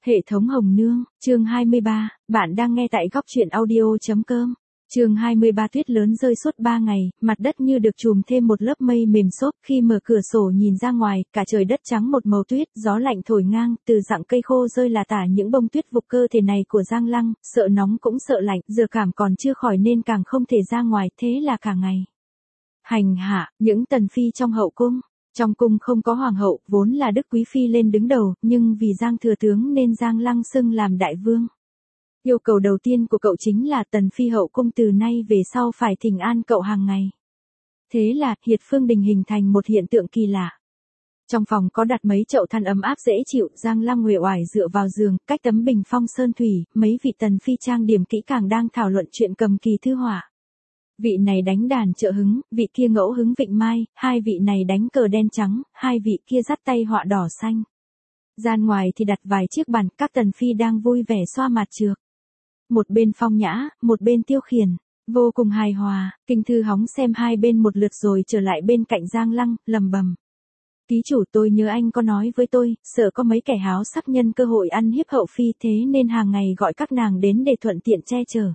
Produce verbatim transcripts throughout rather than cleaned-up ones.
Hệ thống Hồng Nương, chương hai mươi ba, bạn đang nghe tại góc truyện audio.com. Chương hai mươi ba tuyết lớn rơi suốt ba ngày, mặt đất như được trùm thêm một lớp mây mềm xốp, khi mở cửa sổ nhìn ra ngoài, cả trời đất trắng một màu tuyết, gió lạnh thổi ngang, từ rặng cây khô rơi là tả những bông tuyết vục cơ thể này của Giang Lăng, sợ nóng cũng sợ lạnh, giờ cảm còn chưa khỏi nên càng không thể ra ngoài, thế là cả ngày hành hạ những tần phi trong hậu cung. Trong cung không có hoàng hậu, vốn là Đức Quý Phi lên đứng đầu, nhưng vì Giang thừa tướng nên Giang Lăng xưng làm đại vương. Yêu cầu đầu tiên của cậu chính là tần phi hậu cung từ nay về sau phải thỉnh an cậu hàng ngày. Thế là, Hiệt Phương Đình hình thành một hiện tượng kỳ lạ. Trong phòng có đặt mấy chậu than ấm áp dễ chịu, Giang Lăng uể oải dựa vào giường, cách tấm bình phong sơn thủy, mấy vị tần phi trang điểm kỹ càng đang thảo luận chuyện cầm kỳ thư họa. Vị này đánh đàn trợ hứng, vị kia ngẫu hứng vịnh mai, hai vị này đánh cờ đen trắng, hai vị kia dắt tay họa đỏ xanh. Gian ngoài thì đặt vài chiếc bàn, các tần phi đang vui vẻ xoa mặt trược. Một bên phong nhã, một bên tiêu khiển, vô cùng hài hòa. Kinh thư hóng xem hai bên một lượt rồi trở lại bên cạnh Giang Lăng, lầm bầm. Ký chủ, tôi nhớ anh có nói với tôi, sợ có mấy kẻ háo sắc nhân cơ hội ăn hiếp hậu phi, thế nên hàng ngày gọi các nàng đến để thuận tiện che chở.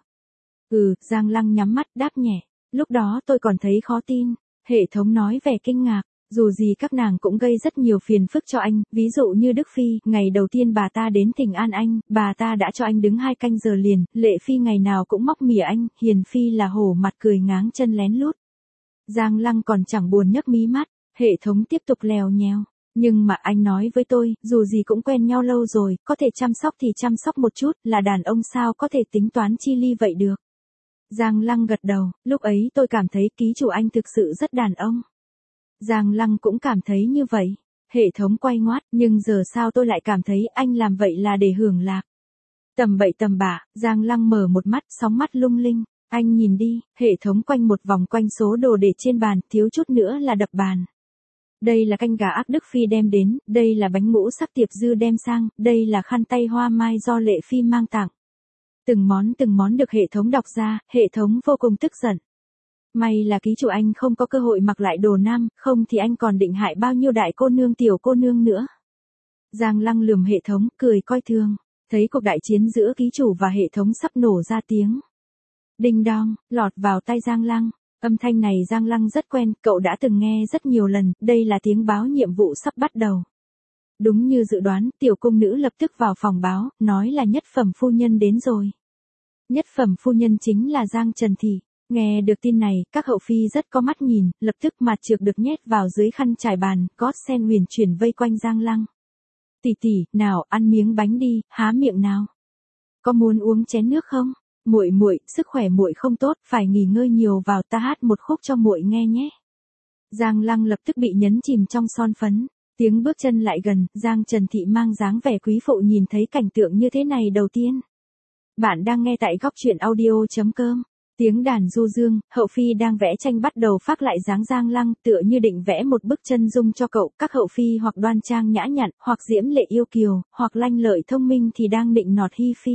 Ừ, Giang Lăng nhắm mắt đáp nhẹ. Lúc đó tôi còn thấy khó tin. Hệ thống nói vẻ kinh ngạc. Dù gì các nàng cũng gây rất nhiều phiền phức cho anh, ví dụ như Đức Phi, ngày đầu tiên bà ta đến thỉnh an anh, bà ta đã cho anh đứng hai canh giờ liền, Lệ Phi ngày nào cũng móc mỉa anh, Hiền Phi là hổ mặt cười ngáng chân lén lút. Giang Lăng còn chẳng buồn nhấc mí mắt, hệ thống tiếp tục lèo nhèo. Nhưng mà anh nói với tôi, dù gì cũng quen nhau lâu rồi, có thể chăm sóc thì chăm sóc một chút, là đàn ông sao có thể tính toán chi ly vậy được. Giang Lăng gật đầu, lúc ấy tôi cảm thấy ký chủ anh thực sự rất đàn ông. Giang Lăng cũng cảm thấy như vậy. Hệ thống quay ngoắt, nhưng giờ sao tôi lại cảm thấy anh làm vậy là để hưởng lạc. Tầm bậy tầm bạ, Giang Lăng mở một mắt, sóng mắt lung linh. Anh nhìn đi, hệ thống quanh một vòng quanh số đồ để trên bàn, thiếu chút nữa là đập bàn. Đây là canh gà ác Đức Phi đem đến, đây là bánh ngũ sắc tiệp dư đem sang, đây là khăn tay hoa mai do Lệ Phi mang tặng. Từng món từng món được hệ thống đọc ra, hệ thống vô cùng tức giận. May là ký chủ anh không có cơ hội mặc lại đồ nam, không thì anh còn định hại bao nhiêu đại cô nương tiểu cô nương nữa. Giang Lăng lườm hệ thống, cười coi thường, thấy cuộc đại chiến giữa ký chủ và hệ thống sắp nổ ra tiếng. Đinh đong, lọt vào tai Giang Lăng. Âm thanh này Giang Lăng rất quen, cậu đã từng nghe rất nhiều lần, đây là tiếng báo nhiệm vụ sắp bắt đầu. Đúng như dự đoán, tiểu cung nữ lập tức vào phòng báo, nói là nhất phẩm phu nhân đến rồi. Nhất phẩm phu nhân chính là Giang Trần Thị. Nghe được tin này, các hậu phi rất có mắt nhìn, lập tức mặt trược được nhét vào dưới khăn trải bàn, gót sen huyền chuyển vây quanh Giang Lăng. Tỷ tỷ, nào ăn miếng bánh đi, há miệng nào. Có muốn uống chén nước không? Muội muội, sức khỏe muội không tốt, phải nghỉ ngơi nhiều vào, ta hát một khúc cho muội nghe nhé. Giang Lăng lập tức bị nhấn chìm trong son phấn. Tiếng bước chân lại gần, Giang Trần Thị mang dáng vẻ quý phụ nhìn thấy cảnh tượng như thế này đầu tiên. Bạn đang nghe tại góc truyện audio.com. Tiếng đàn du dương, hậu phi đang vẽ tranh bắt đầu phác lại dáng Giang Lăng, tựa như định vẽ một bức chân dung cho cậu. Các hậu phi hoặc đoan trang nhã nhặn, hoặc diễm lệ yêu kiều, hoặc lanh lợi thông minh thì đang nịnh nọt hi phi.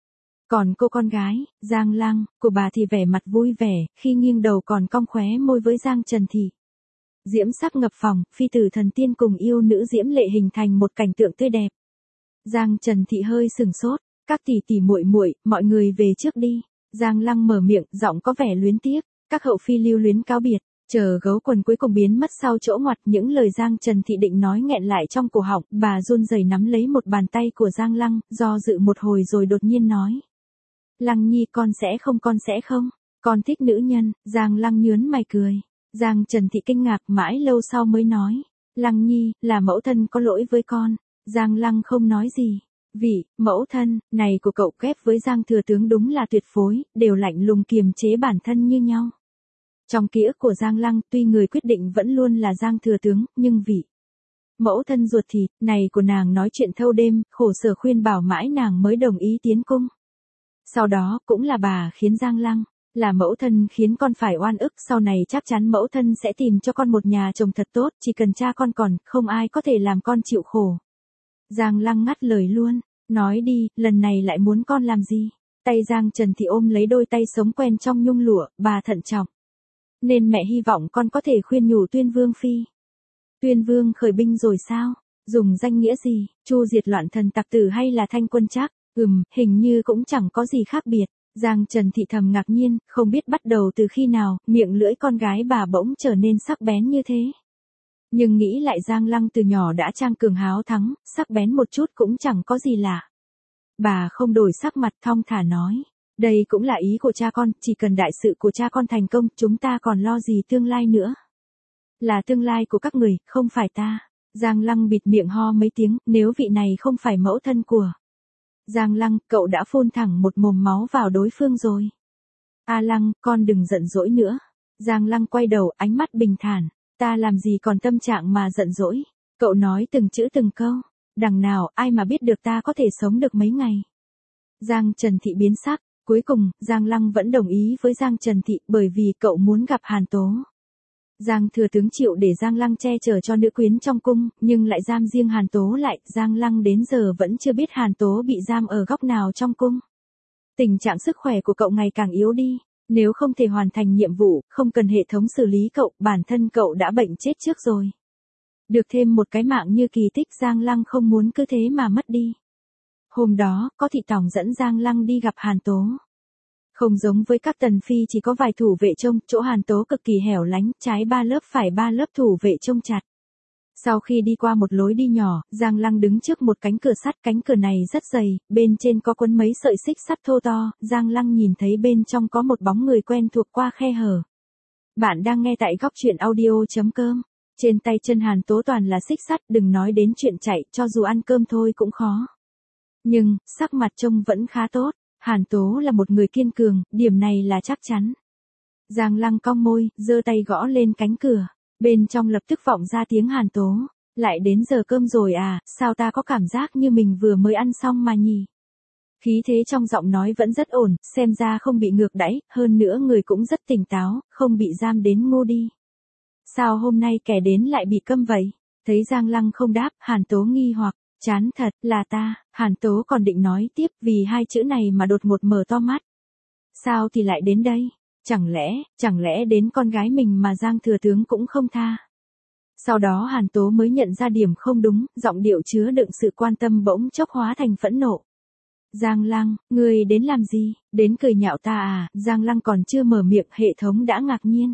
Còn cô con gái, Giang Lăng, của bà thì vẻ mặt vui vẻ, khi nghiêng đầu còn cong khóe môi với Giang Trần Thị. Diễm sắc ngập phòng, phi tử thần tiên cùng yêu nữ diễm lệ hình thành một cảnh tượng tươi đẹp. Giang Trần Thị hơi sừng sốt, các tỷ tỷ muội muội, mọi người về trước đi. Giang Lăng mở miệng, giọng có vẻ luyến tiếc. Các hậu phi lưu luyến cáo biệt, chờ gấu quần cuối cùng biến mất sau chỗ ngoặt, những lời Giang Trần Thị định nói nghẹn lại trong cổ họng, bà run rẩy nắm lấy một bàn tay của Giang Lăng, do dự một hồi rồi đột nhiên nói. Lăng nhi, con sẽ không con sẽ không, con thích nữ nhân. Giang Lăng nhướn mày cười. Giang Trần Thị kinh ngạc mãi lâu sau mới nói. Lăng nhi, là mẫu thân có lỗi với con. Giang Lăng không nói gì. Vị, mẫu thân, này của cậu ghép với Giang thừa tướng đúng là tuyệt phối, đều lạnh lùng kiềm chế bản thân như nhau. Trong ký ức của Giang Lăng, tuy người quyết định vẫn luôn là Giang thừa tướng, nhưng vị mẫu thân ruột thịt, này của nàng nói chuyện thâu đêm, khổ sở khuyên bảo mãi nàng mới đồng ý tiến cung. Sau đó, cũng là bà khiến Giang Lăng, là mẫu thân khiến con phải oan ức, sau này chắc chắn mẫu thân sẽ tìm cho con một nhà chồng thật tốt, chỉ cần cha con còn, không ai có thể làm con chịu khổ. Giang Lăng ngắt lời luôn, nói đi, lần này lại muốn con làm gì? Tay Giang Trần Thị ôm lấy đôi tay sống quen trong nhung lụa, bà thận trọng. Nên mẹ hy vọng con có thể khuyên nhủ Tuyên Vương phi. Tuyên Vương khởi binh rồi sao? Dùng danh nghĩa gì, chu diệt loạn thần tặc tử hay là thanh quân Trác? Ừm, hình như cũng chẳng có gì khác biệt. Giang Trần Thị thầm ngạc nhiên, không biết bắt đầu từ khi nào, miệng lưỡi con gái bà bỗng trở nên sắc bén như thế. Nhưng nghĩ lại Giang Lăng từ nhỏ đã trang cường háo thắng, sắc bén một chút cũng chẳng có gì lạ. Bà không đổi sắc mặt, thong thả nói. Đây cũng là ý của cha con, chỉ cần đại sự của cha con thành công, chúng ta còn lo gì tương lai nữa. Là tương lai của các người, không phải ta. Giang Lăng bịt miệng ho mấy tiếng, nếu vị này không phải mẫu thân của Giang Lăng, cậu đã phun thẳng một mồm máu vào đối phương rồi. A Lăng, con đừng giận dỗi nữa. Giang Lăng quay đầu, ánh mắt bình thản. Ta làm gì còn tâm trạng mà giận dỗi. Cậu nói từng chữ từng câu. Đằng nào, ai mà biết được ta có thể sống được mấy ngày. Giang Trần Thị biến sắc. Cuối cùng, Giang Lăng vẫn đồng ý với Giang Trần Thị bởi vì cậu muốn gặp Hàn Tố. Giang thừa tướng chịu để Giang Lăng che chở cho nữ quyến trong cung, nhưng lại giam riêng Hàn Tố lại, Giang Lăng đến giờ vẫn chưa biết Hàn Tố bị giam ở góc nào trong cung. Tình trạng sức khỏe của cậu ngày càng yếu đi, nếu không thể hoàn thành nhiệm vụ, không cần hệ thống xử lý cậu, bản thân cậu đã bệnh chết trước rồi. Được thêm một cái mạng như kỳ tích, Giang Lăng không muốn cứ thế mà mất đi. Hôm đó, có thị tòng dẫn Giang Lăng đi gặp Hàn Tố. Không giống với các tần phi chỉ có vài thủ vệ trông, chỗ Hàn Tố cực kỳ hẻo lánh, trái ba lớp phải ba lớp thủ vệ trông chặt. Sau khi đi qua một lối đi nhỏ, Giang Lăng đứng trước một cánh cửa sắt, cánh cửa này rất dày, bên trên có quấn mấy sợi xích sắt thô to, Giang Lăng nhìn thấy bên trong có một bóng người quen thuộc qua khe hở. Bạn đang nghe tại góc truyện audio chấm com. Trên tay chân Hàn Tố toàn là xích sắt, đừng nói đến chuyện chạy, cho dù ăn cơm thôi cũng khó. Nhưng, sắc mặt trông vẫn khá tốt. Hàn Tố là một người kiên cường, điểm này là chắc chắn. Giang Lăng cong môi, giơ tay gõ lên cánh cửa. Bên trong lập tức vọng ra tiếng Hàn Tố. Lại đến giờ cơm rồi à, sao ta có cảm giác như mình vừa mới ăn xong mà nhỉ? Khí thế trong giọng nói vẫn rất ổn, xem ra không bị ngược đãi, hơn nữa người cũng rất tỉnh táo, không bị giam đến ngu đi. Sao hôm nay kẻ đến lại bị câm vậy? Thấy Giang Lăng không đáp, Hàn Tố nghi hoặc. Chán thật, là ta, Hàn Tố còn định nói tiếp vì hai chữ này mà đột ngột mở to mắt. Sao thì lại đến đây? Chẳng lẽ, chẳng lẽ đến con gái mình mà Giang thừa tướng cũng không tha? Sau đó Hàn Tố mới nhận ra điểm không đúng, giọng điệu chứa đựng sự quan tâm bỗng chốc hóa thành phẫn nộ. Giang Lăng, ngươi đến làm gì? Đến cười nhạo ta à? Giang Lăng còn chưa mở miệng, hệ thống đã ngạc nhiên.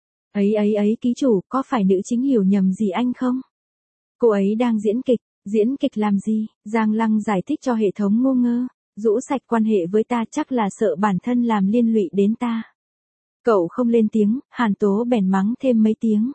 Ấy ấy ấy ký chủ, có phải nữ chính hiểu nhầm gì anh không? Cô ấy đang diễn kịch. Diễn kịch làm gì? Giang Lăng giải thích cho hệ thống ngu ngơ. Rũ sạch quan hệ với ta, chắc là sợ bản thân làm liên lụy đến ta. Cậu không lên tiếng, Hàn Tố bèn mắng thêm mấy tiếng.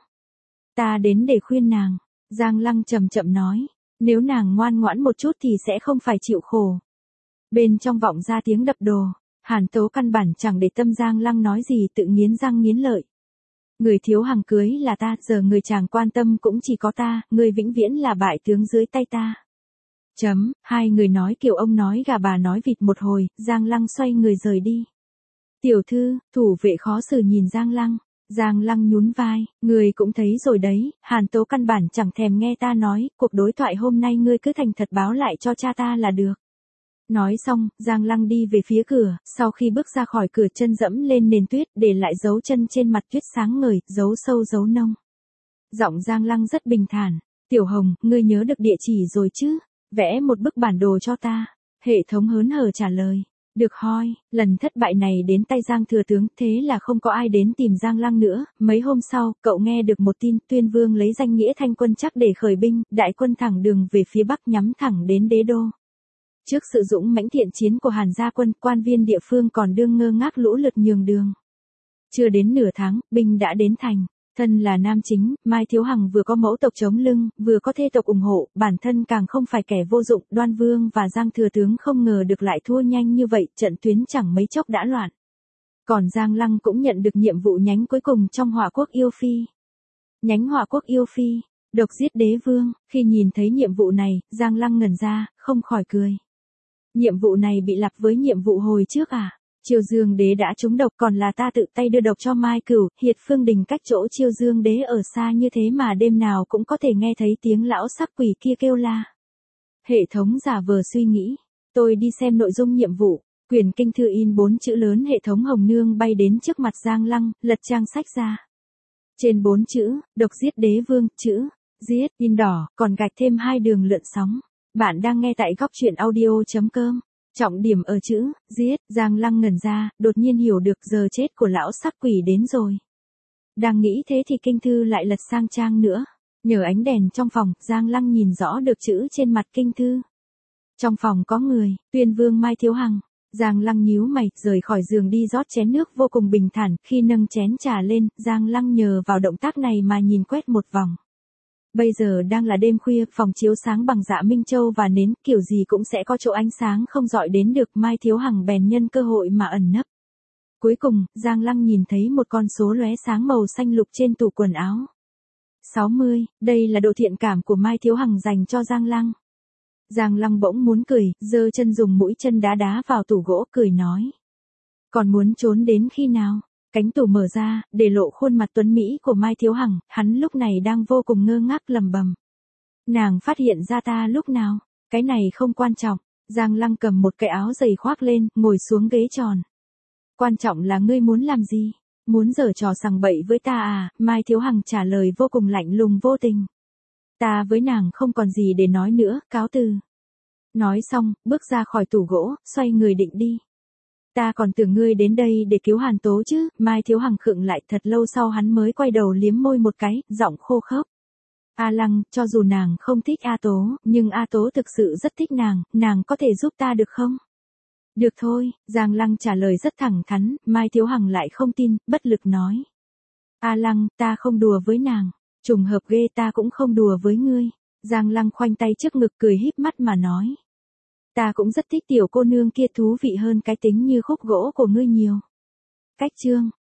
Ta đến để khuyên nàng. Giang Lăng chậm chậm nói. Nếu nàng ngoan ngoãn một chút thì sẽ không phải chịu khổ. Bên trong vọng ra tiếng đập đồ. Hàn Tố căn bản chẳng để tâm Giang Lăng nói gì, tự nghiến răng nghiến lợi. Người thiếu hàng cưới là ta, giờ người chàng quan tâm cũng chỉ có ta, người vĩnh viễn là bại tướng dưới tay ta. Chấm, hai người nói kiểu ông nói gà bà nói vịt một hồi, Giang Lăng xoay người rời đi. Tiểu thư, thủ vệ khó xử nhìn Giang Lăng. Giang Lăng nhún vai, người cũng thấy rồi đấy, Hàn Tố căn bản chẳng thèm nghe ta nói, cuộc đối thoại hôm nay ngươi cứ thành thật báo lại cho cha ta là được. Nói xong, Giang Lăng đi về phía cửa, sau khi bước ra khỏi cửa chân dẫm lên nền tuyết, để lại dấu chân trên mặt tuyết sáng ngời, dấu sâu dấu nông. Giọng Giang Lăng rất bình thản, Tiểu Hồng, ngươi nhớ được địa chỉ rồi chứ? Vẽ một bức bản đồ cho ta. Hệ thống hớn hở trả lời. Được hoi, lần thất bại này đến tay Giang thừa tướng, thế là không có ai đến tìm Giang Lăng nữa. Mấy hôm sau, cậu nghe được một tin, Tuyên Vương lấy danh nghĩa Thanh quân Trác để khởi binh, đại quân thẳng đường về phía bắc nhắm thẳng đến đế đô. Trước sự dũng mãnh thiện chiến của Hàn gia quân, quan viên địa phương còn đương ngơ ngác lũ lượt nhường đường. Chưa đến nửa tháng, binh đã đến thành. Thân là nam chính, Mai Thiếu Hằng vừa có mẫu tộc chống lưng, vừa có thê tộc ủng hộ, bản thân càng không phải kẻ vô dụng. Đoan Vương và Giang thừa tướng không ngờ được lại thua nhanh như vậy, trận tuyến chẳng mấy chốc đã loạn. Còn Giang Lăng cũng nhận được nhiệm vụ nhánh cuối cùng trong Hỏa Quốc Yêu Phi. Nhánh Hỏa Quốc Yêu Phi, độc giết đế vương. Khi nhìn thấy nhiệm vụ này, Giang Lăng ngẩn ra, không khỏi cười. Nhiệm vụ này bị lặp với nhiệm vụ hồi trước à? Chiêu Dương Đế đã trúng độc, còn là ta tự tay đưa độc cho Mai Cửu. Hiệt Phương Đình cách chỗ Chiêu Dương Đế ở xa như thế mà đêm nào cũng có thể nghe thấy tiếng lão sắc quỷ kia kêu la. Hệ thống giả vờ suy nghĩ. Tôi đi xem nội dung nhiệm vụ. Quyển kinh thư in bốn chữ lớn, hệ thống hồng nương bay đến trước mặt Giang Lăng, lật trang sách ra. Trên bốn chữ, độc giết đế vương, chữ giết, in đỏ, còn gạch thêm hai đường lượn sóng. Bạn đang nghe tại góc truyện audio.com. Trọng điểm ở chữ, giết, Giang Lăng ngẩn ra, đột nhiên hiểu được giờ chết của lão sắc quỷ đến rồi. Đang nghĩ thế thì kinh thư lại lật sang trang nữa. Nhờ ánh đèn trong phòng, Giang Lăng nhìn rõ được chữ trên mặt kinh thư. Trong phòng có người, Tuyên Vương Mai Thiếu Hằng. Giang Lăng nhíu mày, rời khỏi giường đi rót chén nước vô cùng bình thản, khi nâng chén trà lên, Giang Lăng nhờ vào động tác này mà nhìn quét một vòng. Bây giờ đang là đêm khuya, phòng chiếu sáng bằng dạ minh châu và nến, kiểu gì cũng sẽ có chỗ ánh sáng không dọi đến được, Mai Thiếu Hằng bèn nhân cơ hội mà ẩn nấp. Cuối cùng, Giang Lăng nhìn thấy một con số lóe sáng màu xanh lục trên tủ quần áo. sáu mươi, đây là độ thiện cảm của Mai Thiếu Hằng dành cho Giang Lăng. Giang Lăng bỗng muốn cười, giơ chân dùng mũi chân đá đá vào tủ gỗ, cười nói. Còn muốn trốn đến khi nào? Cánh tủ mở ra, để lộ khuôn mặt tuấn mỹ của Mai Thiếu Hằng, hắn lúc này đang vô cùng ngơ ngác lầm bầm. Nàng phát hiện ra ta lúc nào? Cái này không quan trọng. Giang Lăng cầm một cái áo dày khoác lên, ngồi xuống ghế tròn. Quan trọng là ngươi muốn làm gì? Muốn giở trò sằng bậy với ta à? Mai Thiếu Hằng trả lời vô cùng lạnh lùng vô tình. Ta với nàng không còn gì để nói nữa, cáo từ. Nói xong, bước ra khỏi tủ gỗ, xoay người định đi. Ta còn tưởng ngươi đến đây để cứu Hàn Tố chứ. Mai Thiếu Hằng khựng lại, thật lâu sau hắn mới quay đầu liếm môi một cái, giọng khô khốc. A Lăng, cho dù nàng không thích A Tố, nhưng A Tố thực sự rất thích nàng, nàng có thể giúp ta được không? Được thôi, Giang Lăng trả lời rất thẳng thắn, Mai Thiếu Hằng lại không tin, bất lực nói. A Lăng, ta không đùa với nàng, trùng hợp ghê, ta cũng không đùa với ngươi. Giang Lăng khoanh tay trước ngực cười híp mắt mà nói. Ta cũng rất thích tiểu cô nương kia, thú vị hơn cái tính như khúc gỗ của ngươi nhiều. Cách chương